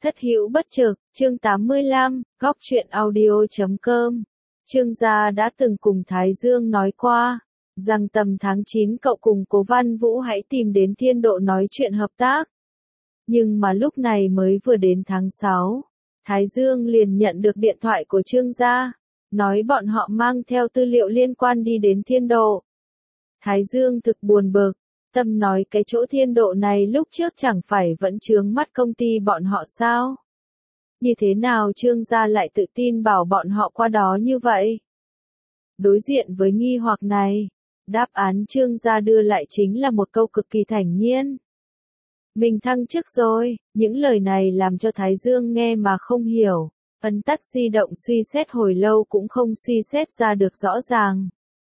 Thất hữu bất trực, chương 85, góc truyện audio.com. Trương gia đã từng cùng Thái Dương nói qua, rằng tầm tháng 9 cậu cùng Cố Văn Vũ hãy tìm đến Thiên Độ nói chuyện hợp tác. Nhưng mà lúc này mới vừa đến tháng 6, Thái Dương liền nhận được điện thoại của Trương gia, nói bọn họ mang theo tư liệu liên quan đi đến Thiên Độ. Thái Dương thực buồn bực, tâm nói cái chỗ Thiên Độ này lúc trước chẳng phải vẫn chướng mắt công ty bọn họ sao? Như thế nào Trương gia lại tự tin bảo bọn họ qua đó như vậy? Đối diện với nghi hoặc này, đáp án Trương gia đưa lại chính là một câu cực kỳ thản nhiên. Mình thăng chức rồi, những lời này làm cho Thái Dương nghe mà không hiểu, ấn tắt di động suy xét hồi lâu cũng không suy xét ra được rõ ràng.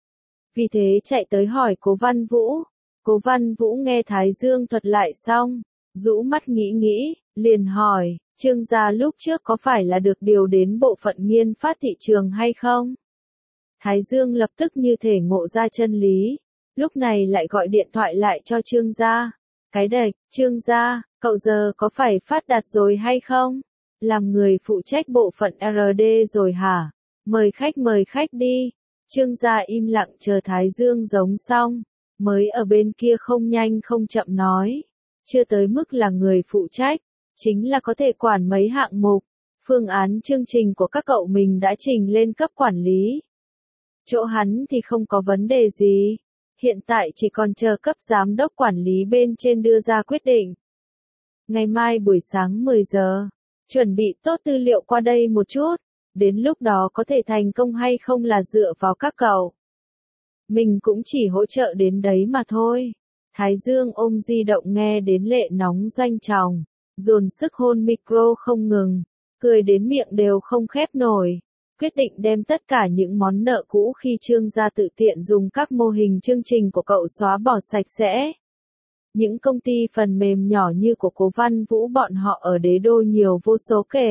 Vì thế chạy tới hỏi Cố Văn Vũ. Cố Văn Vũ nghe Thái Dương thuật lại xong, rũ mắt nghĩ, liền hỏi, Trương gia lúc trước có phải là được điều đến bộ phận nghiên phát thị trường hay không? Thái Dương lập tức như thể ngộ ra chân lý, lúc này lại gọi điện thoại lại cho Trương gia. Cái đệch, Trương gia, cậu giờ có phải phát đạt rồi hay không? Làm người phụ trách bộ phận R&D rồi hả? Mời khách đi. Trương gia im lặng chờ Thái Dương giống xong, mới ở bên kia không nhanh không chậm nói, chưa tới mức là người phụ trách, chính là có thể quản mấy hạng mục, phương án chương trình của các cậu mình đã trình lên cấp quản lý. Chỗ hắn thì không có vấn đề gì, hiện tại chỉ còn chờ cấp giám đốc quản lý bên trên đưa ra quyết định. Ngày mai buổi sáng 10 giờ, chuẩn bị tốt tư liệu qua đây một chút, đến lúc đó có thể thành công hay không là dựa vào các cậu. Mình cũng chỉ hỗ trợ đến đấy mà thôi. Thái Dương ôm di động nghe đến lệ nóng doanh tròng, dồn sức hôn micro không ngừng, cười đến miệng đều không khép nổi. Quyết định đem tất cả những món nợ cũ khi Trương gia tự tiện dùng các mô hình chương trình của cậu xóa bỏ sạch sẽ. Những công ty phần mềm nhỏ như của Cố Văn Vũ bọn họ ở đế đô nhiều vô số kể,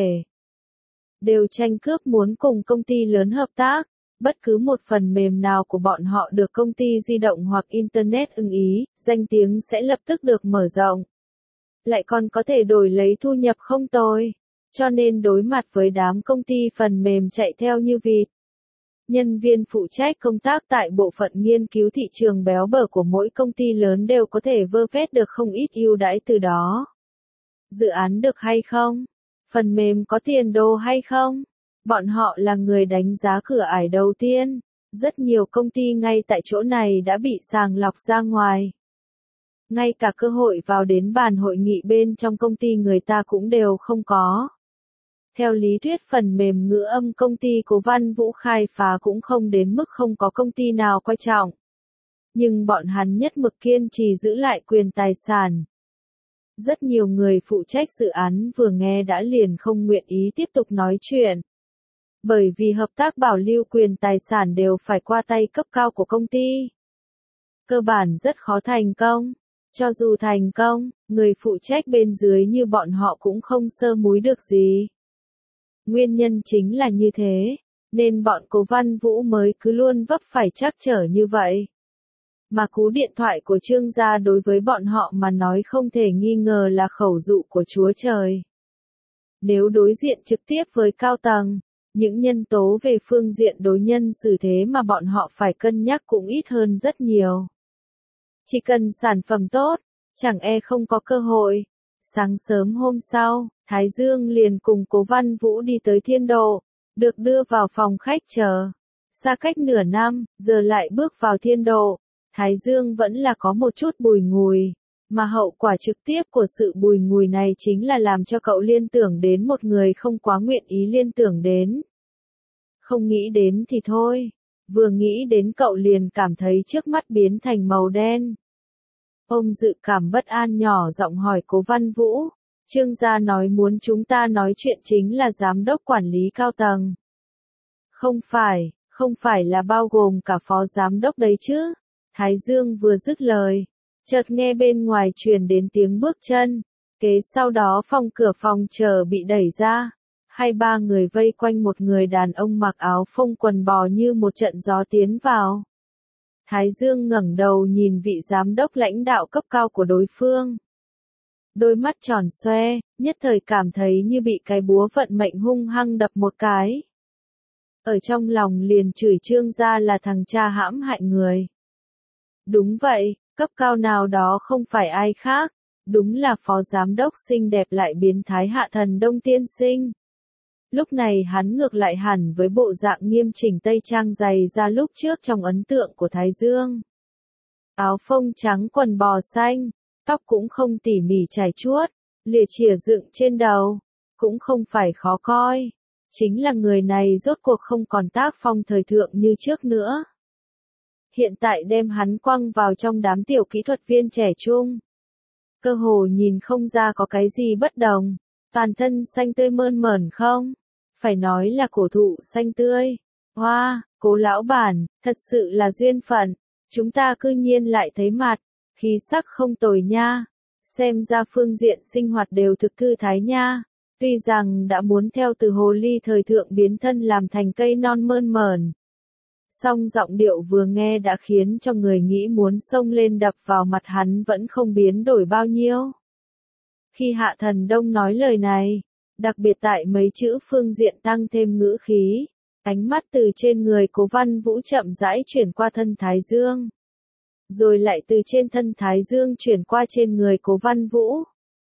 đều tranh cướp muốn cùng công ty lớn hợp tác. Bất cứ một phần mềm nào của bọn họ được công ty di động hoặc Internet ưng ý, danh tiếng sẽ lập tức được mở rộng. Lại còn có thể đổi lấy thu nhập không tồi. Cho nên đối mặt với đám công ty phần mềm chạy theo như vịt, nhân viên phụ trách công tác tại bộ phận nghiên cứu thị trường béo bở của mỗi công ty lớn đều có thể vơ vét được không ít ưu đãi từ đó. Dự án được hay không? Phần mềm có tiền đồ hay không? Bọn họ là người đánh giá cửa ải đầu tiên, rất nhiều công ty ngay tại chỗ này đã bị sàng lọc ra ngoài. Ngay cả cơ hội vào đến bàn hội nghị bên trong công ty người ta cũng đều không có. Theo lý thuyết phần mềm ngữ âm công ty Cố Văn Vũ khai phá cũng không đến mức không có công ty nào coi trọng. Nhưng bọn hắn nhất mực kiên trì giữ lại quyền tài sản. Rất nhiều người phụ trách dự án vừa nghe đã liền không nguyện ý tiếp tục nói chuyện. Bởi vì hợp tác bảo lưu quyền tài sản đều phải qua tay cấp cao của công ty. Cơ bản rất khó thành công. Cho dù thành công, người phụ trách bên dưới như bọn họ cũng không sơ múi được gì. Nguyên nhân chính là như thế, nên bọn Cố Văn Vũ mới cứ luôn vấp phải trắc trở như vậy. Mà cú điện thoại của Trương gia đối với bọn họ mà nói không thể nghi ngờ là khẩu dụ của Chúa Trời. Nếu đối diện trực tiếp với cao tầng, những nhân tố về phương diện đối nhân xử thế mà bọn họ phải cân nhắc cũng ít hơn rất nhiều. Chỉ cần sản phẩm tốt, chẳng e không có cơ hội. Sáng sớm hôm sau, Thái Dương liền cùng Cố Văn Vũ đi tới Thiên Độ, được đưa vào phòng khách chờ. Xa cách nửa năm, giờ lại bước vào Thiên Độ, Thái Dương vẫn là có một chút bùi ngùi, mà hậu quả trực tiếp của sự bùi ngùi này chính là làm cho cậu liên tưởng đến một người không quá nguyện ý liên tưởng đến. Không nghĩ đến thì thôi, vừa nghĩ đến cậu liền cảm thấy trước mắt biến thành màu đen. Ông dự cảm bất an nhỏ giọng hỏi Cố Văn Vũ, Trương gia nói muốn chúng ta nói chuyện chính là giám đốc quản lý cao tầng. Không phải là bao gồm cả phó giám đốc đấy chứ. Thái Dương vừa dứt lời, chợt nghe bên ngoài truyền đến tiếng bước chân, kế sau đó cửa phòng chờ bị đẩy ra. 2-3 người vây quanh một người đàn ông mặc áo phông quần bò như một trận gió tiến vào. Thái Dương ngẩng đầu nhìn vị giám đốc lãnh đạo cấp cao của đối phương. đôi mắt tròn xoe, nhất thời cảm thấy như bị cái búa vận mệnh hung hăng đập một cái. Ở trong lòng liền chửi Trương gia là thằng cha hãm hại người. Đúng vậy, cấp cao nào đó không phải ai khác, đúng là phó giám đốc xinh đẹp lại biến thái Hạ Thần Đông tiên sinh. Lúc này hắn ngược lại hẳn với bộ dạng nghiêm chỉnh tây trang dày ra lúc trước trong ấn tượng của Thái Dương. Áo phông trắng quần bò xanh, tóc cũng không tỉ mỉ chải chuốt, lìa chìa dựng trên đầu, cũng không phải khó coi. Chính là người này rốt cuộc không còn tác phong thời thượng như trước nữa. Hiện tại đem hắn quăng vào trong đám tiểu kỹ thuật viên trẻ trung. Cơ hồ nhìn không ra có cái gì bất đồng, toàn thân xanh tươi mơn mởn không? Phải nói là cổ thụ xanh tươi. Hoa, Cố lão bản, thật sự là duyên phận, chúng ta cư nhiên lại thấy mặt, khí sắc không tồi nha. Xem ra phương diện sinh hoạt đều thực thư thái nha. Tuy rằng đã muốn theo từ hồ ly thời thượng biến thân làm thành cây non mơn mởn. Song giọng điệu vừa nghe đã khiến cho người nghĩ muốn xông lên đập vào mặt hắn vẫn không biến đổi bao nhiêu. Khi Hạ Thần Đông nói lời này, đặc biệt tại mấy chữ phương diện tăng thêm ngữ khí, ánh mắt từ trên người Cố Văn Vũ chậm rãi chuyển qua thân Thái Dương. Rồi lại từ trên thân Thái Dương chuyển qua trên người Cố Văn Vũ.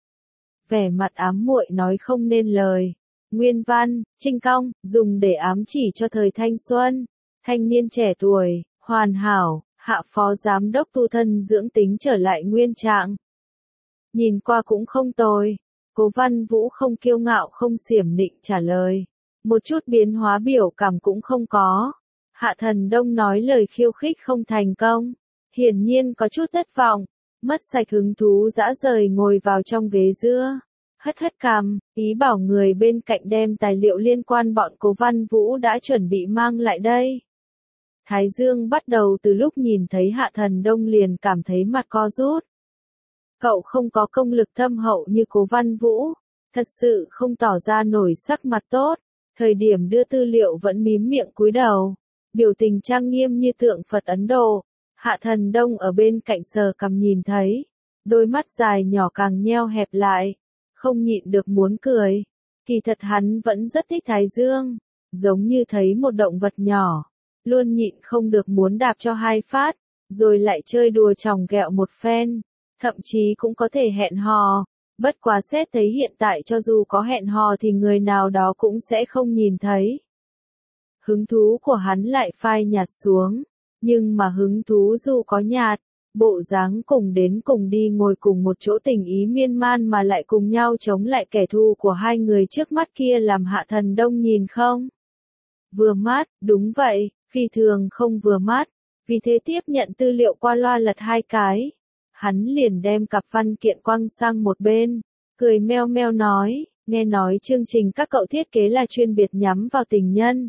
Vẻ mặt ám muội nói không nên lời. Nguyên văn, trinh cong, dùng để ám chỉ cho thời thanh xuân, thanh niên trẻ tuổi, hoàn hảo, Hạ phó giám đốc tu thân dưỡng tính trở lại nguyên trạng. Nhìn qua cũng không tồi. Cố Văn Vũ không kiêu ngạo không xiểm nịnh trả lời. Một chút biến hóa biểu cảm cũng không có. Hạ Thần Đông nói lời khiêu khích không thành công. Hiển nhiên có chút thất vọng. Mất sạch hứng thú dã rời ngồi vào trong ghế dưa. Hất hất cằm, ý bảo người bên cạnh đem tài liệu liên quan bọn Cố Văn Vũ đã chuẩn bị mang lại đây. Thái Dương bắt đầu từ lúc nhìn thấy Hạ Thần Đông liền cảm thấy mặt co rút. Cậu không có công lực thâm hậu như Cố Văn Vũ, thật sự không tỏ ra nổi sắc mặt tốt, thời điểm đưa tư liệu vẫn mím miệng cúi đầu, biểu tình trang nghiêm như tượng Phật Ấn Độ. Hạ Thần Đông ở bên cạnh sờ cằm nhìn thấy, đôi mắt dài nhỏ càng nheo hẹp lại, không nhịn được muốn cười. Kỳ thật hắn vẫn rất thích Thái Dương, giống như thấy một động vật nhỏ, luôn nhịn không được muốn đạp cho hai phát, rồi lại chơi đùa chòng ghẹo một phen. Thậm chí cũng có thể hẹn hò, bất quá xét thấy hiện tại cho dù có hẹn hò thì người nào đó cũng sẽ không nhìn thấy. Hứng thú của hắn lại phai nhạt xuống, nhưng mà hứng thú dù có nhạt, bộ dáng cùng đến cùng đi ngồi cùng một chỗ tình ý miên man mà lại cùng nhau chống lại kẻ thù của hai người trước mắt kia làm Hạ Thần Đông nhìn không? Vừa mắt, đúng vậy, phi thường không vừa mắt, vì thế tiếp nhận tư liệu qua loa lật hai cái. Hắn liền đem cặp văn kiện quăng sang một bên, cười meo meo nói, nghe nói chương trình các cậu thiết kế là chuyên biệt nhắm vào tình nhân.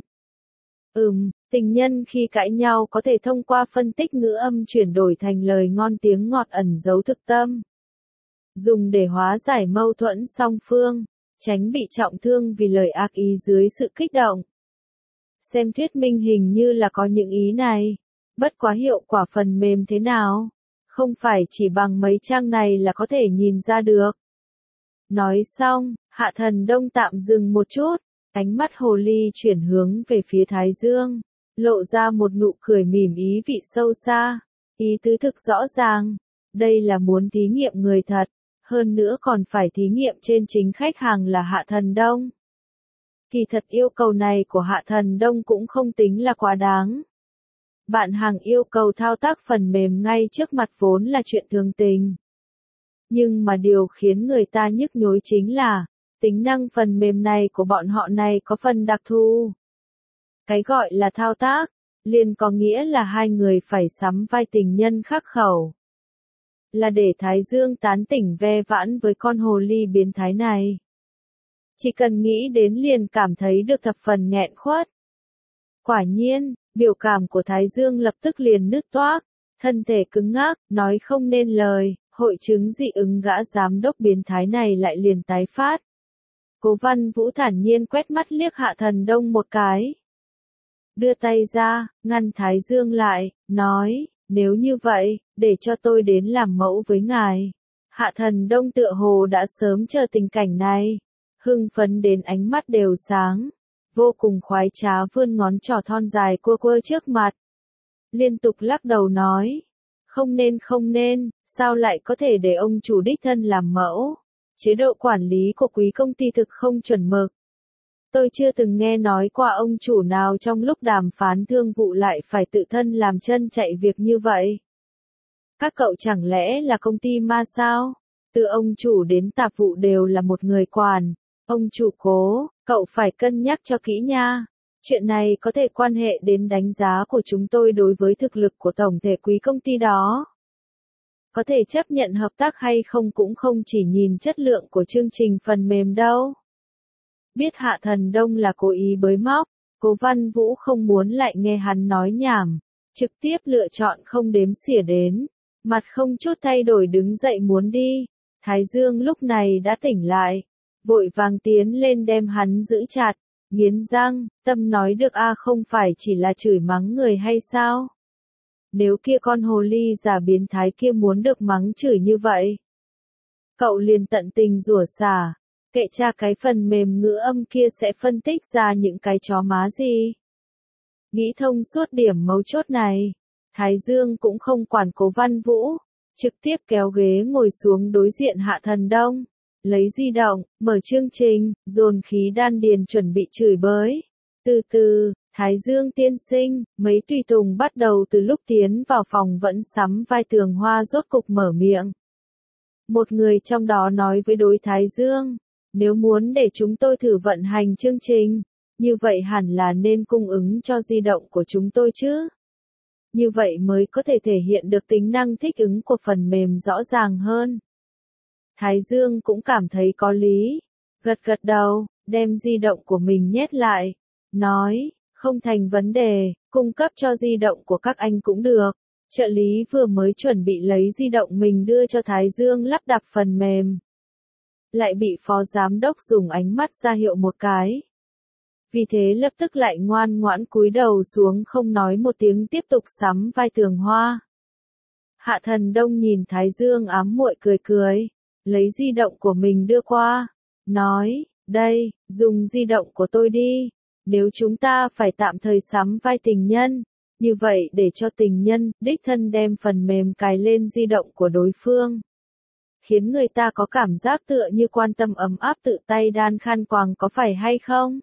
Tình nhân khi cãi nhau có thể thông qua phân tích ngữ âm chuyển đổi thành lời ngon tiếng ngọt ẩn giấu thực tâm. Dùng để hóa giải mâu thuẫn song phương, tránh bị trọng thương vì lời ác ý dưới sự kích động. Xem thuyết minh hình như là có những ý này, bất quá hiệu quả phần mềm thế nào? Không phải chỉ bằng mấy trang này là có thể nhìn ra được. Nói xong, Hạ Thần Đông tạm dừng một chút, ánh mắt hồ ly chuyển hướng về phía Thái Dương, lộ ra một nụ cười mỉm ý vị sâu xa, ý tứ thực rõ ràng, đây là muốn thí nghiệm người thật, hơn nữa còn phải thí nghiệm trên chính khách hàng là Hạ Thần Đông. Kỳ thật yêu cầu này của Hạ Thần Đông cũng không tính là quá đáng. Bạn hàng yêu cầu thao tác phần mềm ngay trước mặt vốn là chuyện thường tình. Nhưng mà điều khiến người ta nhức nhối chính là, tính năng phần mềm này của bọn họ này có phần đặc thù. Cái gọi là thao tác, liền có nghĩa là hai người phải sắm vai tình nhân khắc khẩu. Là để Thái Dương tán tỉnh ve vãn với con hồ ly biến thái này. Chỉ cần nghĩ đến liền cảm thấy được thập phần nghẹn khuất. Quả nhiên, biểu cảm của Thái Dương lập tức liền nứt toác, thân thể cứng ngắc, nói không nên lời, hội chứng dị ứng gã giám đốc biến thái này lại liền tái phát. Cố Văn Vũ thản nhiên quét mắt liếc Hạ Thần Đông một cái. Đưa tay ra, ngăn Thái Dương lại, nói, nếu như vậy, để cho tôi đến làm mẫu với ngài. Hạ Thần Đông tựa hồ đã sớm chờ tình cảnh này, hưng phấn đến ánh mắt đều sáng, vô cùng khoái trá vươn ngón trỏ thon dài cua cua trước mặt. Liên tục lắc đầu nói, không nên, sao lại có thể để ông chủ đích thân làm mẫu? Chế độ quản lý của quý công ty thực không chuẩn mực. Tôi chưa từng nghe nói qua ông chủ nào trong lúc đàm phán thương vụ lại phải tự thân làm chân chạy việc như vậy. Các cậu chẳng lẽ là công ty ma sao? Từ ông chủ đến tạp vụ đều là một người quản. Ông chủ cố, cậu phải cân nhắc cho kỹ nha. Chuyện này có thể quan hệ đến đánh giá của chúng tôi đối với thực lực của tổng thể quý công ty đó. Có thể chấp nhận hợp tác hay không cũng không chỉ nhìn chất lượng của chương trình phần mềm đâu. Biết Hạ Thần Đông là cố ý bới móc, Cố Văn Vũ không muốn lại nghe hắn nói nhảm, trực tiếp lựa chọn không đếm xỉa đến, mặt không chút thay đổi đứng dậy muốn đi. Thái Dương lúc này đã tỉnh lại, vội vàng tiến lên đem hắn giữ chặt, nghiến răng, tâm nói được không phải chỉ là chửi mắng người hay sao? Nếu kia con hồ ly giả biến thái kia muốn được mắng chửi như vậy, cậu liền tận tình rủa xả, kệ cha cái phần mềm ngữ âm kia sẽ phân tích ra những cái chó má gì. Nghĩ thông suốt điểm mấu chốt này, Thái Dương cũng không quản Cố Văn Vũ, trực tiếp kéo ghế ngồi xuống đối diện Hạ Thần Đông, lấy di động, mở chương trình, dồn khí đan điền chuẩn bị chửi bới. Từ từ, Thái Dương tiên sinh, mấy tùy tùng bắt đầu từ lúc tiến vào phòng vẫn sắm vai Tường Hoa rốt cục mở miệng. Một người trong đó nói với đối Thái Dương, nếu muốn để chúng tôi thử vận hành chương trình, như vậy hẳn là nên cung ứng cho di động của chúng tôi chứ. Như vậy mới có thể thể hiện được tính năng thích ứng của phần mềm rõ ràng hơn. Thái Dương cũng cảm thấy có lý, gật gật đầu, đem di động của mình nhét lại, nói, không thành vấn đề, cung cấp cho di động của các anh cũng được. Trợ lý vừa mới chuẩn bị lấy di động mình đưa cho Thái Dương lắp đặt phần mềm, lại bị phó giám đốc dùng ánh mắt ra hiệu một cái. Vì thế lập tức lại ngoan ngoãn cúi đầu xuống không nói một tiếng tiếp tục sắm vai Tường Hoa. Hạ Thần Đông nhìn Thái Dương ám muội cười cười, lấy di động của mình đưa qua, nói, đây, dùng di động của tôi đi, nếu chúng ta phải tạm thời sắm vai tình nhân, như vậy để cho tình nhân, đích thân đem phần mềm cài lên di động của đối phương. Khiến người ta có cảm giác tựa như quan tâm ấm áp tự tay đan khăn quàng có phải hay không?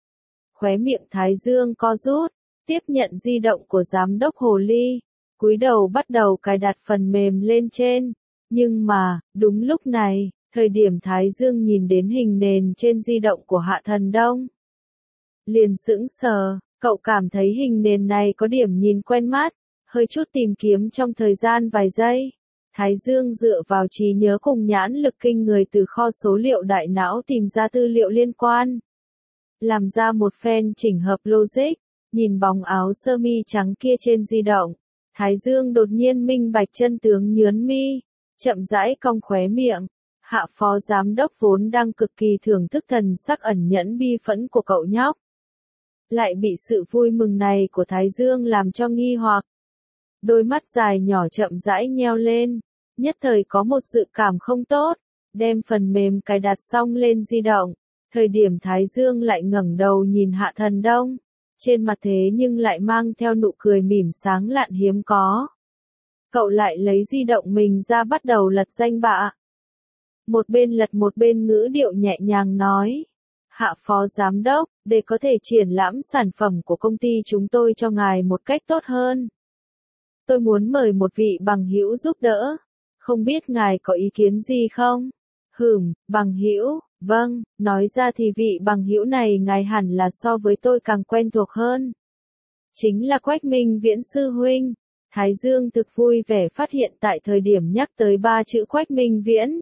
Khóe miệng Thái Dương co rút, tiếp nhận di động của giám đốc Hồ Ly, cúi đầu bắt đầu cài đặt phần mềm lên trên. Nhưng mà, đúng lúc này, thời điểm Thái Dương nhìn đến hình nền trên di động của Hạ Thần Đông, liền sững sờ, cậu cảm thấy hình nền này có điểm nhìn quen mắt, hơi chút tìm kiếm trong thời gian vài giây. Thái Dương dựa vào trí nhớ cùng nhãn lực kinh người từ kho số liệu đại não tìm ra tư liệu liên quan. Làm ra một phen chỉnh hợp logic, nhìn bóng áo sơ mi trắng kia trên di động. Thái Dương đột nhiên minh bạch chân tướng nhướn mi, chậm rãi cong khóe miệng. Hạ phó giám đốc vốn đang cực kỳ thưởng thức thần sắc ẩn nhẫn bi phẫn của cậu nhóc, lại bị sự vui mừng này của Thái Dương làm cho nghi hoặc. Đôi mắt dài nhỏ chậm rãi nheo lên, nhất thời có một dự cảm không tốt, đem phần mềm cài đặt xong lên di động. Thời điểm Thái Dương lại ngẩng đầu nhìn Hạ Thần Đông, trên mặt thế nhưng lại mang theo nụ cười mỉm sáng lạn hiếm có. Cậu lại lấy di động mình ra bắt đầu lật danh bạ. Một bên lật một bên ngữ điệu nhẹ nhàng nói, Hạ phó giám đốc, để có thể triển lãm sản phẩm của công ty chúng tôi cho ngài một cách tốt hơn, tôi muốn mời một vị bằng hữu giúp đỡ, không biết ngài có ý kiến gì không? Bằng hữu, vâng, nói ra thì vị bằng hữu này ngài hẳn là so với tôi càng quen thuộc hơn. Chính là Quách Minh Viễn sư huynh. Thái Dương thực vui vẻ phát hiện tại thời điểm nhắc tới ba chữ Quách Minh Viễn,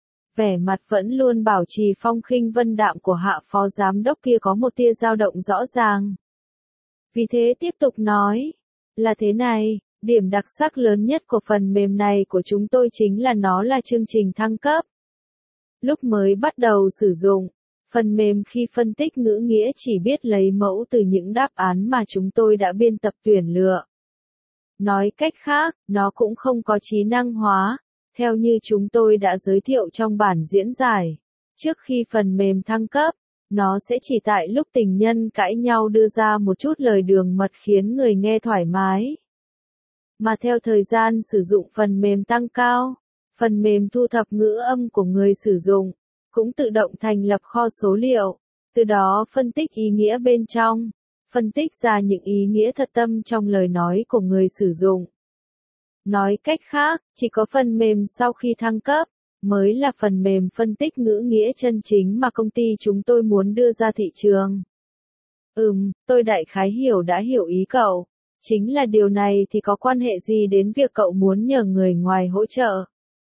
vẻ mặt vẫn luôn bảo trì phong khinh vân đạm của Hạ phó giám đốc kia có một tia dao động rõ ràng. Vì thế tiếp tục nói, là thế này, điểm đặc sắc lớn nhất của phần mềm này của chúng tôi chính là nó là chương trình thăng cấp. Lúc mới bắt đầu sử dụng, phần mềm khi phân tích ngữ nghĩa chỉ biết lấy mẫu từ những đáp án mà chúng tôi đã biên tập tuyển lựa. Nói cách khác, nó cũng không có trí năng hóa, Theo như chúng tôi đã giới thiệu trong bản diễn giải, trước khi phần mềm thăng cấp, nó sẽ chỉ tại lúc tình nhân cãi nhau đưa ra một chút lời đường mật khiến người nghe thoải mái. Mà theo thời gian sử dụng phần mềm tăng cao, phần mềm thu thập ngữ âm của người sử dụng cũng tự động thành lập kho số liệu, từ đó phân tích ý nghĩa bên trong, phân tích ra những ý nghĩa thật tâm trong lời nói của người sử dụng. Nói cách khác, chỉ có phần mềm sau khi thăng cấp mới là phần mềm phân tích ngữ nghĩa chân chính mà công ty chúng tôi muốn đưa ra thị trường. Tôi đại khái đã hiểu ý cậu. Chính là điều này thì có quan hệ gì đến việc cậu muốn nhờ người ngoài hỗ trợ?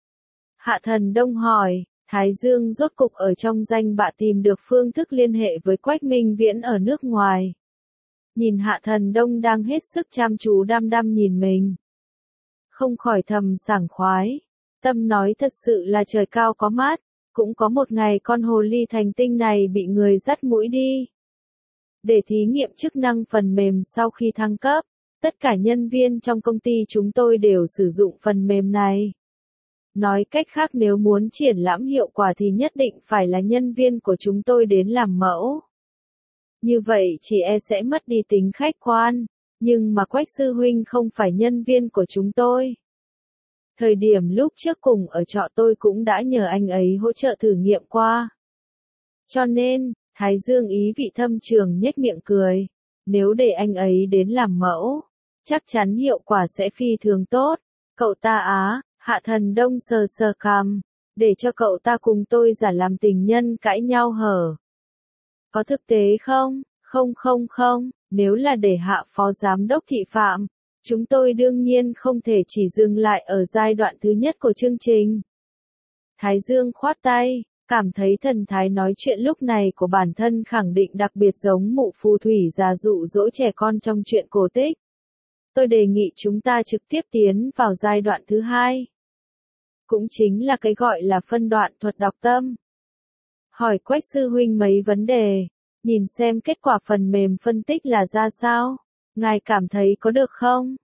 Hạ Thần Đông hỏi, Thái Dương rốt cục ở trong danh bạ tìm được phương thức liên hệ với Quách Minh Viễn ở nước ngoài. Nhìn Hạ Thần Đông đang hết sức chăm chú đăm đăm nhìn mình. Không khỏi thầm sảng khoái. Tâm nói thật sự là trời cao có mát, cũng có một ngày con hồ ly thành tinh này bị người dắt mũi đi. Để thí nghiệm chức năng phần mềm sau khi thăng cấp, tất cả nhân viên trong công ty chúng tôi đều sử dụng phần mềm này. Nói cách khác nếu muốn triển lãm hiệu quả thì nhất định phải là nhân viên của chúng tôi đến làm mẫu. Như vậy chỉ sẽ mất đi tính khách quan, nhưng mà Quách sư huynh không phải nhân viên của chúng tôi. Thời điểm lúc trước cùng ở trọ tôi cũng đã nhờ anh ấy hỗ trợ thử nghiệm qua. Cho nên, Thái Dương ý vị thâm trường nhếch miệng cười. Nếu để anh ấy đến làm mẫu, chắc chắn hiệu quả sẽ phi thường tốt. Cậu ta Hạ Thần Đông sờ sờ cằm, để cho cậu ta cùng tôi giả làm tình nhân cãi nhau hở. Có thực tế không? Không, nếu là để Hạ Phó Giám đốc thị phạm, chúng tôi đương nhiên không thể chỉ dừng lại ở giai đoạn thứ nhất của chương trình. Thái Dương khoát tay, cảm thấy thần thái nói chuyện lúc này của bản thân khẳng định đặc biệt giống mụ phù thủy già dụ dỗ trẻ con trong chuyện cổ tích. Tôi đề nghị chúng ta trực tiếp tiến vào giai đoạn thứ hai. Cũng chính là cái gọi là phân đoạn thuật đọc tâm. Hỏi Quách sư huynh mấy vấn đề, nhìn xem kết quả phần mềm phân tích là ra sao. Ngài cảm thấy có được không?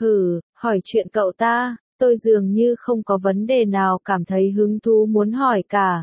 Hỏi chuyện cậu ta, tôi dường như không có vấn đề nào cảm thấy hứng thú muốn hỏi cả.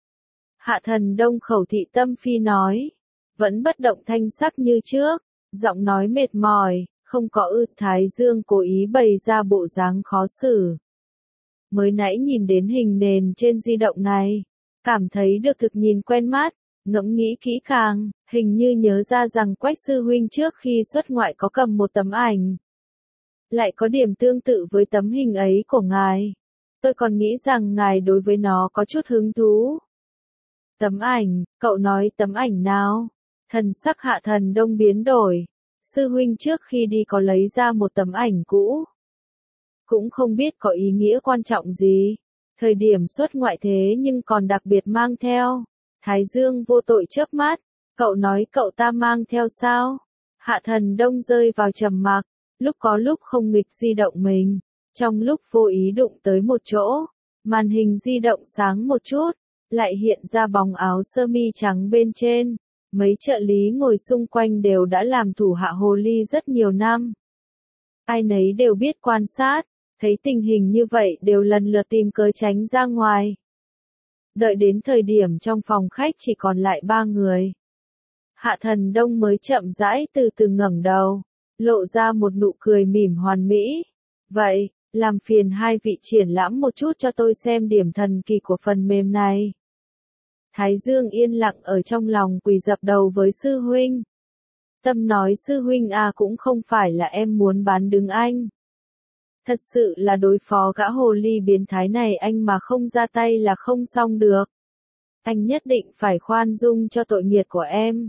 Hạ Thần Đông khẩu thị tâm phi nói, vẫn bất động thanh sắc như trước, giọng nói mệt mỏi, không có Thái Dương cố ý bày ra bộ dáng khó xử. Mới nãy nhìn đến hình nền trên di động này, cảm thấy được thực nhìn quen mắt, ngẫm nghĩ kỹ càng, hình như nhớ ra rằng Quách sư huynh trước khi xuất ngoại có cầm một tấm ảnh. Lại có điểm tương tự với tấm hình ấy của ngài. Tôi còn nghĩ rằng ngài đối với nó có chút hứng thú. Tấm ảnh, cậu nói tấm ảnh nào? Thần sắc Hạ Thần Đông biến đổi. Sư huynh trước khi đi có lấy ra một tấm ảnh cũ. Cũng không biết có ý nghĩa quan trọng gì. Thời điểm xuất ngoại thế nhưng còn đặc biệt mang theo. Thái Dương vô tội chớp mắt. Cậu nói cậu ta mang theo sao? Hạ Thần Đông rơi vào trầm mặc. Lúc có lúc không nghịch di động mình. Trong lúc vô ý đụng tới một chỗ, màn hình di động sáng một chút, lại hiện ra bóng áo sơ mi trắng bên trên. Mấy trợ lý ngồi xung quanh đều đã làm thủ hạ hồ ly rất nhiều năm. Ai nấy đều biết quan sát, thấy tình hình như vậy đều lần lượt tìm cớ tránh ra ngoài. Đợi đến thời điểm trong phòng khách chỉ còn lại 3 người. Hạ Thần Đông mới chậm rãi từ từ ngẩng đầu, lộ ra một nụ cười mỉm hoàn mỹ. Vậy, làm phiền hai vị triển lãm một chút cho tôi xem điểm thần kỳ của phần mềm này. Thái Dương yên lặng ở trong lòng quỳ dập đầu với sư huynh. Tâm nói sư huynh cũng không phải là em muốn bán đứng anh. Thật sự là đối phó gã hồ ly biến thái này anh mà không ra tay là không xong được. Anh nhất định phải khoan dung cho tội nghiệt của em.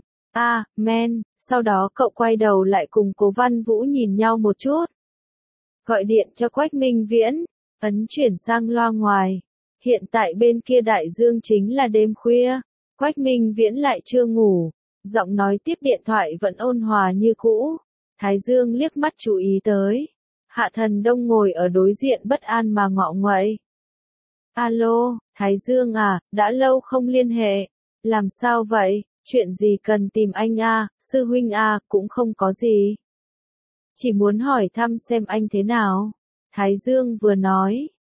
Sau đó cậu quay đầu lại cùng Cố Văn Vũ nhìn nhau một chút. Gọi điện cho Quách Minh Viễn, ấn chuyển sang loa ngoài. Hiện tại bên kia đại dương chính là đêm khuya, Quách Minh Viễn lại chưa ngủ, giọng nói tiếp điện thoại vẫn ôn hòa như cũ. Thái Dương liếc mắt chú ý tới. Hạ Thần Đông ngồi ở đối diện bất an mà ngọ nguậy. Alo, Thái Dương đã lâu không liên hệ. Làm sao vậy, chuyện gì cần tìm anh sư huynh cũng không có gì. Chỉ muốn hỏi thăm xem anh thế nào. Thái Dương vừa nói,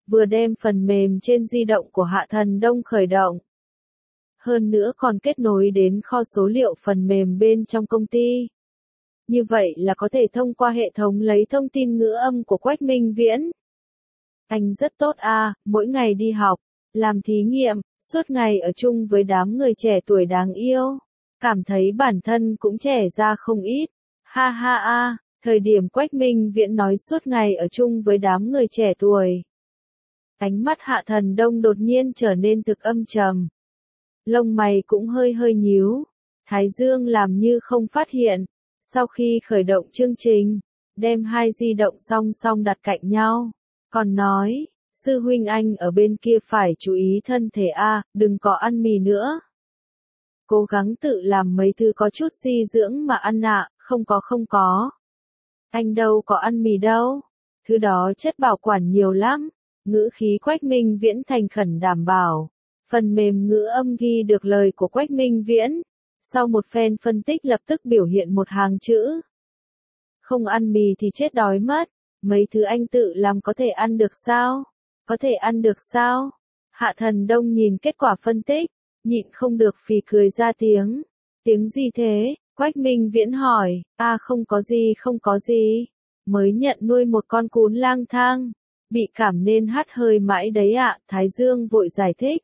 vừa đem phần mềm trên di động của Hạ Thần Đông khởi động. Hơn nữa còn kết nối đến kho số liệu phần mềm bên trong công ty. Như vậy là có thể thông qua hệ thống lấy thông tin ngữ âm của Quách Minh Viễn. Anh rất tốt à, mỗi ngày đi học, làm thí nghiệm, suốt ngày ở chung với đám người trẻ tuổi đáng yêu. Cảm thấy bản thân cũng trẻ ra không ít. Ha ha ha, thời điểm Quách Minh Viễn nói suốt ngày ở chung với đám người trẻ tuổi. Ánh mắt Hạ Thần Đông đột nhiên trở nên thực âm trầm. Lông mày cũng hơi hơi nhíu. Thái Dương làm như không phát hiện. Sau khi khởi động chương trình, đem hai di động song song đặt cạnh nhau. Còn nói, sư huynh anh ở bên kia phải chú ý thân thể a, đừng có ăn mì nữa. Cố gắng tự làm mấy thứ có chút dinh dưỡng mà ăn ạ, không có. Anh đâu có ăn mì đâu. Thứ đó chất bảo quản nhiều lắm. Ngữ khí Quách Minh Viễn thành khẩn đảm bảo. Phần mềm ngữ âm ghi được lời của Quách Minh Viễn. Sau một phen phân tích lập tức biểu hiện một hàng chữ. Không ăn mì thì chết đói mất. Mấy thứ anh tự làm có thể ăn được sao? Có thể ăn được sao? Hạ Thần Đông nhìn kết quả phân tích, nhịn không được phì cười ra tiếng. Tiếng gì thế? Quách Minh Viễn hỏi. Không có gì. Mới nhận nuôi một con cún lang thang. Bị cảm nên hắt hơi mãi đấy ạ, Thái Dương vội giải thích.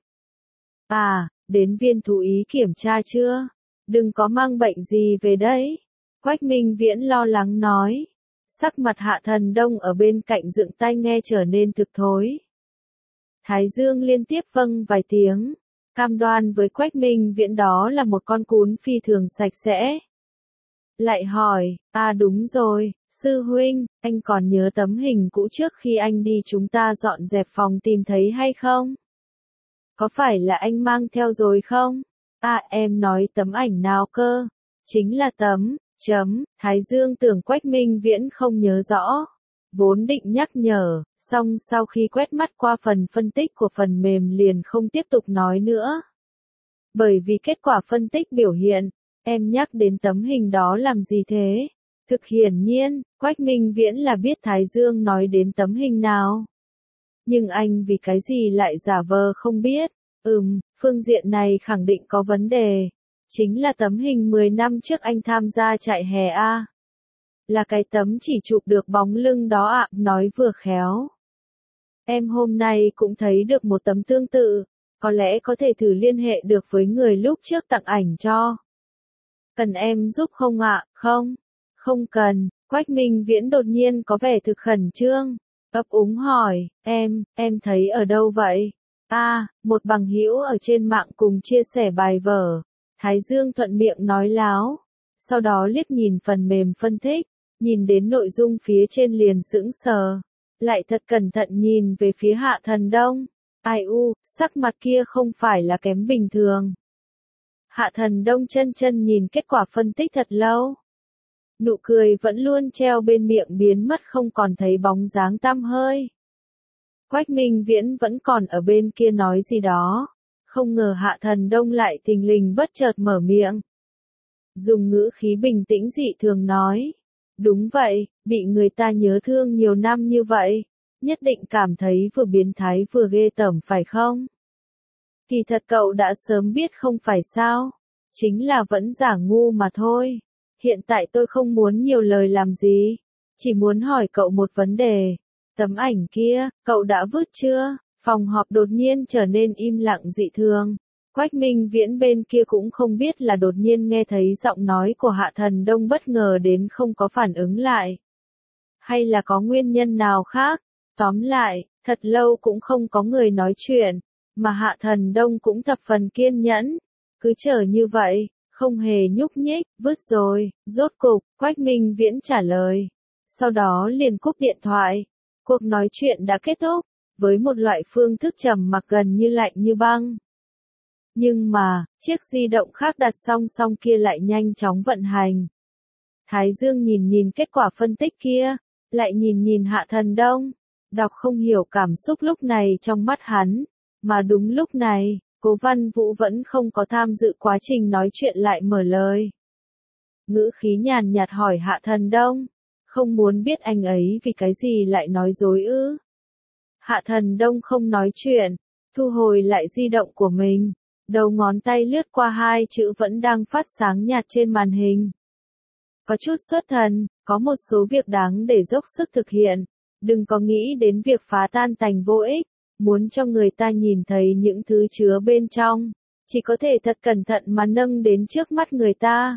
Đến viên thú y kiểm tra chưa? Đừng có mang bệnh gì về đấy. Quách Minh Viễn lo lắng nói. Sắc mặt Hạ Thần Đông ở bên cạnh dựng tai nghe trở nên thực thối. Thái Dương liên tiếp vâng vài tiếng. Cam đoan với Quách Minh Viễn đó là một con cún phi thường sạch sẽ. Lại hỏi, đúng rồi, sư huynh, anh còn nhớ tấm hình cũ trước khi anh đi chúng ta dọn dẹp phòng tìm thấy hay không? Có phải là anh mang theo rồi không? Em nói tấm ảnh nào cơ? Chính là Thái Dương tưởng Quách Minh Viễn không nhớ rõ. Vốn định nhắc nhở, song sau khi quét mắt qua phần phân tích của phần mềm liền không tiếp tục nói nữa. Bởi vì kết quả phân tích biểu hiện, em nhắc đến tấm hình đó làm gì thế? Thực hiển nhiên, Quách Minh Viễn là biết Thái Dương nói đến tấm hình nào. Nhưng anh vì cái gì lại giả vờ không biết? Phương diện này khẳng định có vấn đề. Chính là tấm hình 10 năm trước anh tham gia trại hè a. Là cái tấm chỉ chụp được bóng lưng đó ạ, nói vừa khéo. Em hôm nay cũng thấy được một tấm tương tự, có lẽ có thể thử liên hệ được với người lúc trước tặng ảnh cho. Cần em giúp không ạ? Không cần. Quách Minh Viễn đột nhiên có vẻ thực khẩn trương, ấp úng hỏi, em thấy ở đâu vậy? Một bằng hữu ở trên mạng cùng chia sẻ bài vở. Thái Dương thuận miệng nói láo, sau đó liếc nhìn phần mềm phân tích, nhìn đến nội dung phía trên liền sững sờ, lại thật cẩn thận nhìn về phía Hạ Thần Đông. Sắc mặt kia không phải là kém bình thường. Hạ Thần Đông chân nhìn kết quả phân tích thật lâu. Nụ cười vẫn luôn treo bên miệng biến mất không còn thấy bóng dáng tăm hơi. Quách Minh Viễn vẫn còn ở bên kia nói gì đó. Không ngờ Hạ Thần Đông lại thình lình bất chợt mở miệng. Dùng ngữ khí bình tĩnh dị thường nói. Đúng vậy, bị người ta nhớ thương nhiều năm như vậy. Nhất định cảm thấy vừa biến thái vừa ghê tởm phải không? Kỳ thật cậu đã sớm biết không phải sao? Chính là vẫn giả ngu mà thôi. Hiện tại tôi không muốn nhiều lời làm gì. Chỉ muốn hỏi cậu một vấn đề. Tấm ảnh kia, cậu đã vứt chưa? Phòng họp đột nhiên trở nên im lặng dị thường. Quách Minh Viễn bên kia cũng không biết là đột nhiên nghe thấy giọng nói của Hạ Thần Đông bất ngờ đến không có phản ứng lại. Hay là có nguyên nhân nào khác? Tóm lại, thật lâu cũng không có người nói chuyện, mà Hạ Thần Đông cũng thập phần kiên nhẫn. Cứ chờ như vậy, không hề nhúc nhích, vứt rồi, rốt cục, Quách Minh Viễn trả lời. Sau đó liền cúp điện thoại. Cuộc nói chuyện đã kết thúc, với một loại phương thức trầm mặc gần như lạnh như băng. Nhưng mà, chiếc di động khác đặt song song kia lại nhanh chóng vận hành. Thái Dương nhìn kết quả phân tích kia, lại nhìn Hạ Thần Đông, đọc không hiểu cảm xúc lúc này trong mắt hắn, mà đúng lúc này, Cố Văn Vũ vẫn không có tham dự quá trình nói chuyện lại mở lời. Ngữ khí nhàn nhạt hỏi Hạ Thần Đông, không muốn biết anh ấy vì cái gì lại nói dối ư? Hạ Thần Đông không nói chuyện, thu hồi lại di động của mình. Đầu ngón tay lướt qua hai chữ vẫn đang phát sáng nhạt trên màn hình. Có chút xuất thần, có một số việc đáng để dốc sức thực hiện. Đừng có nghĩ đến việc phá tan thành vô ích, muốn cho người ta nhìn thấy những thứ chứa bên trong. Chỉ có thể thật cẩn thận mà nâng đến trước mắt người ta.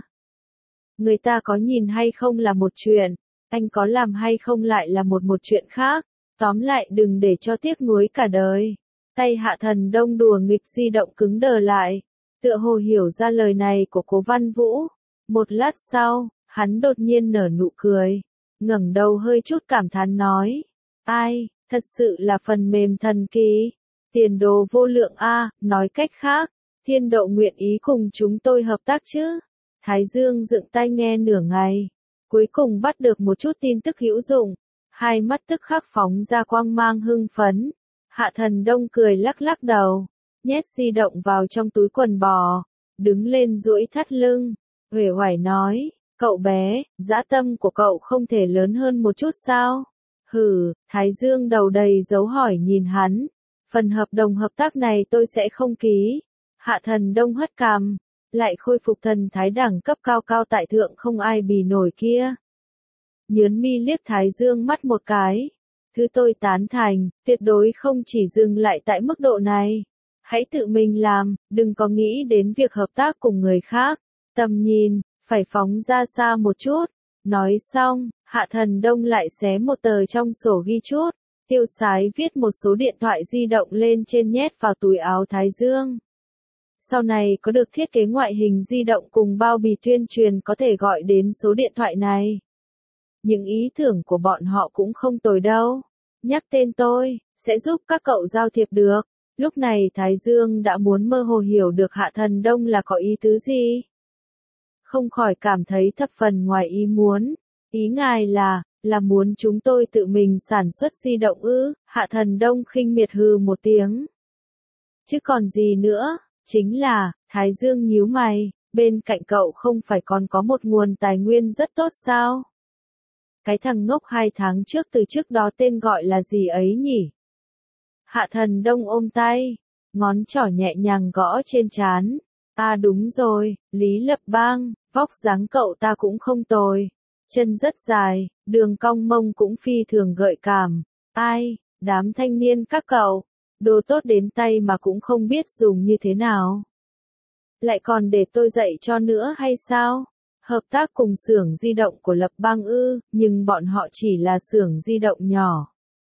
Người ta có nhìn hay không là một chuyện, anh có làm hay không lại là một chuyện khác. Tóm lại đừng để cho tiếc nuối cả đời. Tay Hạ Thần Đông đùa nghịch di động cứng đờ lại, tựa hồ hiểu ra lời này của Cố Văn Vũ. Một lát sau, hắn đột nhiên nở nụ cười, ngẩng đầu hơi chút cảm thán nói, ai, thật sự là phần mềm thần kỳ, tiền đồ vô lượng a, nói cách khác, Thiên Độ nguyện ý cùng chúng tôi hợp tác chứ. Thái Dương dựng tai nghe nửa ngày, cuối cùng bắt được một chút tin tức hữu dụng, hai mắt tức khắc phóng ra quang mang hưng phấn. Hạ Thần Đông cười lắc lắc đầu, nhét di động vào trong túi quần bò, đứng lên duỗi thắt lưng, uể oải nói, cậu bé, dã tâm của cậu không thể lớn hơn một chút sao? Hừ, Thái Dương đầu đầy dấu hỏi nhìn hắn, phần hợp đồng hợp tác này tôi sẽ không ký. Hạ Thần Đông hất cằm, lại khôi phục thần thái đẳng cấp cao cao tại thượng không ai bì nổi kia. Nhớn mi liếc Thái Dương mắt một cái. Thứ tôi tán thành, tuyệt đối không chỉ dừng lại tại mức độ này. Hãy tự mình làm, đừng có nghĩ đến việc hợp tác cùng người khác. Tầm nhìn, phải phóng ra xa một chút. Nói xong, Hạ Thần Đông lại xé một tờ trong sổ ghi chút. Tiêu Sái viết một số điện thoại di động lên trên nhét vào túi áo Thái Dương. Sau này có được thiết kế ngoại hình di động cùng bao bì tuyên truyền có thể gọi đến số điện thoại này. Những ý tưởng của bọn họ cũng không tồi đâu. Nhắc tên tôi, sẽ giúp các cậu giao thiệp được. Lúc này Thái Dương đã muốn mơ hồ hiểu được Hạ Thần Đông là có ý tứ gì. Không khỏi cảm thấy thập phần ngoài ý muốn. Ý ngài là muốn chúng tôi tự mình sản xuất di động ư? Hạ Thần Đông khinh miệt hừ một tiếng. Chứ còn gì nữa, chính là, Thái Dương nhíu mày, bên cạnh cậu không phải còn có một nguồn tài nguyên rất tốt sao? Cái thằng ngốc 2 tháng trước từ trước đó tên gọi là gì ấy nhỉ? Hạ Thần Đông ôm tay, ngón trỏ nhẹ nhàng gõ trên trán. À đúng rồi, Lý Lập Bang, vóc dáng cậu ta cũng không tồi. Chân rất dài, đường cong mông cũng phi thường gợi cảm. Ai, đám thanh niên các cậu, đồ tốt đến tay mà cũng không biết dùng như thế nào. Lại còn để tôi dạy cho nữa hay sao? Hợp tác cùng xưởng di động của Lập Bang ư, nhưng bọn họ chỉ là xưởng di động nhỏ.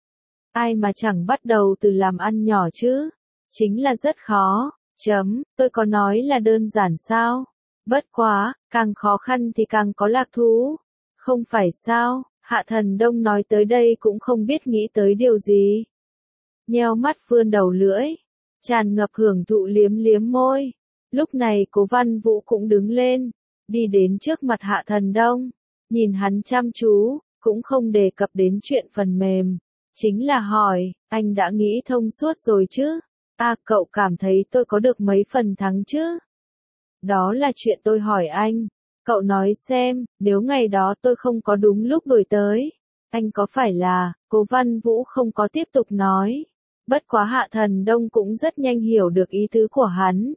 Ai mà chẳng bắt đầu từ làm ăn nhỏ chứ? Chính là rất khó. Tôi có nói là đơn giản sao? Bất quá, càng khó khăn thì càng có lạc thú. Không phải sao? Hạ Thần Đông nói tới đây cũng không biết nghĩ tới điều gì. Nheo mắt vươn đầu lưỡi, tràn ngập hưởng thụ liếm liếm môi. Lúc này Cố Văn Vũ cũng đứng lên, đi đến trước mặt Hạ Thần Đông, nhìn hắn chăm chú, cũng không đề cập đến chuyện phần mềm. Chính là hỏi, anh đã nghĩ thông suốt rồi chứ? À, cậu cảm thấy tôi có được mấy phần thắng chứ? Đó là chuyện tôi hỏi anh. Cậu nói xem, nếu ngày đó tôi không có đúng lúc đuổi tới, anh có phải là, Cố Văn Vũ không có tiếp tục nói. Bất quá Hạ Thần Đông cũng rất nhanh hiểu được ý tứ của hắn.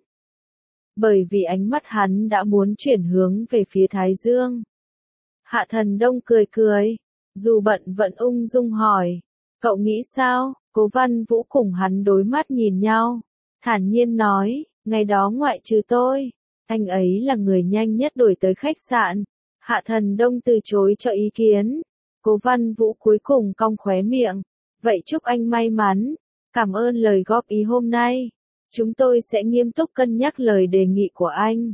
Bởi vì ánh mắt hắn đã muốn chuyển hướng về phía Thái Dương. Hạ Thần Đông cười cười, dù bận vẫn ung dung hỏi, cậu nghĩ sao? Cố Văn Vũ cùng hắn đối mắt nhìn nhau, thản nhiên nói, ngày đó ngoại trừ tôi, anh ấy là người nhanh nhất đuổi tới khách sạn. Hạ Thần Đông từ chối cho ý kiến. Cố Văn Vũ cuối cùng cong khóe miệng, vậy chúc anh may mắn, cảm ơn lời góp ý hôm nay. Chúng tôi sẽ nghiêm túc cân nhắc lời đề nghị của anh.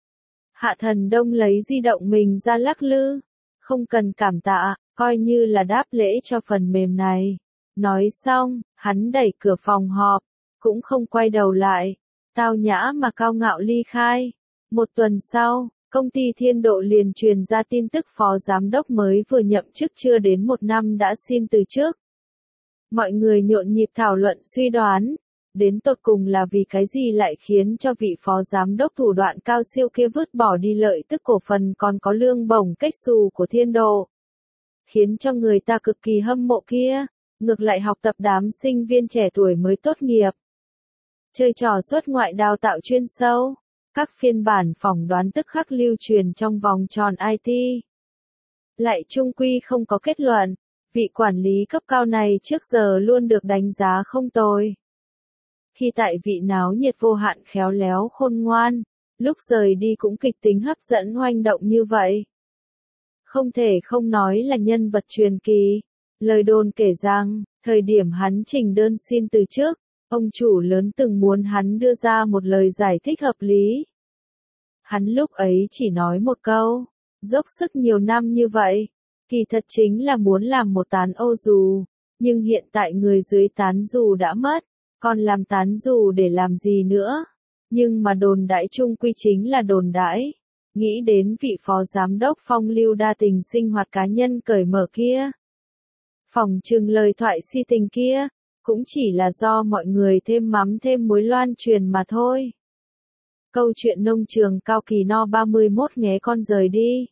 Hạ Thần Đông lấy di động mình ra lắc lư. Không cần cảm tạ, coi như là đáp lễ cho phần mềm này. Nói xong, hắn đẩy cửa phòng họp, cũng không quay đầu lại. Tao nhã mà cao ngạo ly khai. Một tuần sau, công ty Thiên Độ liền truyền ra tin tức phó giám đốc mới vừa nhậm chức chưa đến 1 năm đã xin từ chức. Mọi người nhộn nhịp thảo luận suy đoán. Đến tột cùng là vì cái gì lại khiến cho vị phó giám đốc thủ đoạn cao siêu kia vứt bỏ đi lợi tức cổ phần còn có lương bổng cách xù của Thiên Độ. Khiến cho người ta cực kỳ hâm mộ kia. ngược lại học tập đám sinh viên trẻ tuổi mới tốt nghiệp. Chơi trò xuất ngoại đào tạo chuyên sâu, các phiên bản phỏng đoán tức khắc lưu truyền trong vòng tròn IT. Lại chung quy không có kết luận, vị quản lý cấp cao này trước giờ luôn được đánh giá không tồi. Khi tại vị náo nhiệt vô hạn khéo léo khôn ngoan, lúc rời đi cũng kịch tính hấp dẫn hoành động như vậy. Không thể không nói là nhân vật truyền kỳ. Lời đồn kể rằng, thời điểm hắn trình đơn xin từ chức, ông chủ lớn từng muốn hắn đưa ra một lời giải thích hợp lý. Hắn lúc ấy chỉ nói một câu, dốc sức nhiều năm như vậy, kỳ thật chính là muốn làm một tán ô dù, nhưng hiện tại người dưới tán dù đã mất, còn làm tán dù để làm gì nữa? Nhưng mà đồn đãi chung quy chính là đồn đãi. Nghĩ đến vị phó giám đốc phong lưu đa tình sinh hoạt cá nhân cởi mở kia. Phỏng chừng lời thoại si tình kia, cũng chỉ là do mọi người thêm mắm thêm muối loan truyền mà thôi. Câu chuyện nông trường Cao Kỳ No 31 nghé con rời đi.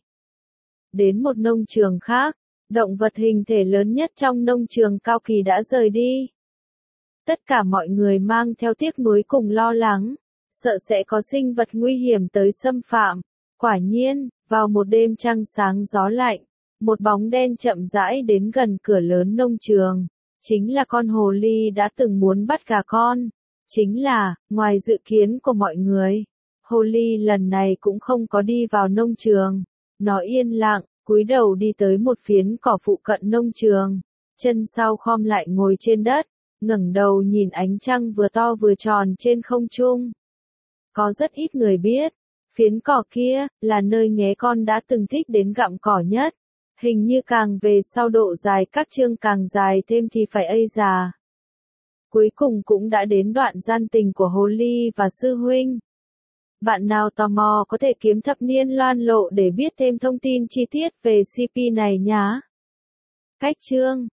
Đến một nông trường khác, động vật hình thể lớn nhất trong nông trường Cao Kỳ đã rời đi. Tất cả mọi người mang theo tiếc nuối cùng lo lắng, sợ sẽ có sinh vật nguy hiểm tới xâm phạm. Quả nhiên, vào một đêm trăng sáng gió lạnh, một bóng đen chậm rãi đến gần cửa lớn nông trường. Chính là con hồ ly đã từng muốn bắt gà con. Chính là, ngoài dự kiến của mọi người, hồ ly lần này cũng không có đi vào nông trường. Nó yên lặng, cúi đầu đi tới một phiến cỏ phụ cận nông trường. Chân sau khom lại ngồi trên đất, ngẩng đầu nhìn ánh trăng vừa to vừa tròn trên không trung. Có rất ít người biết, phiến cỏ kia, là nơi nghé con đã từng thích đến gặm cỏ nhất. Hình như càng về sau độ dài các chương càng dài thêm thì phải ây già. Cuối cùng cũng đã đến đoạn gian tình của hồ ly và sư huynh. Bạn nào tò mò có thể kiếm thập niên loan lộ để biết thêm thông tin chi tiết về CP này nhá. Cách chương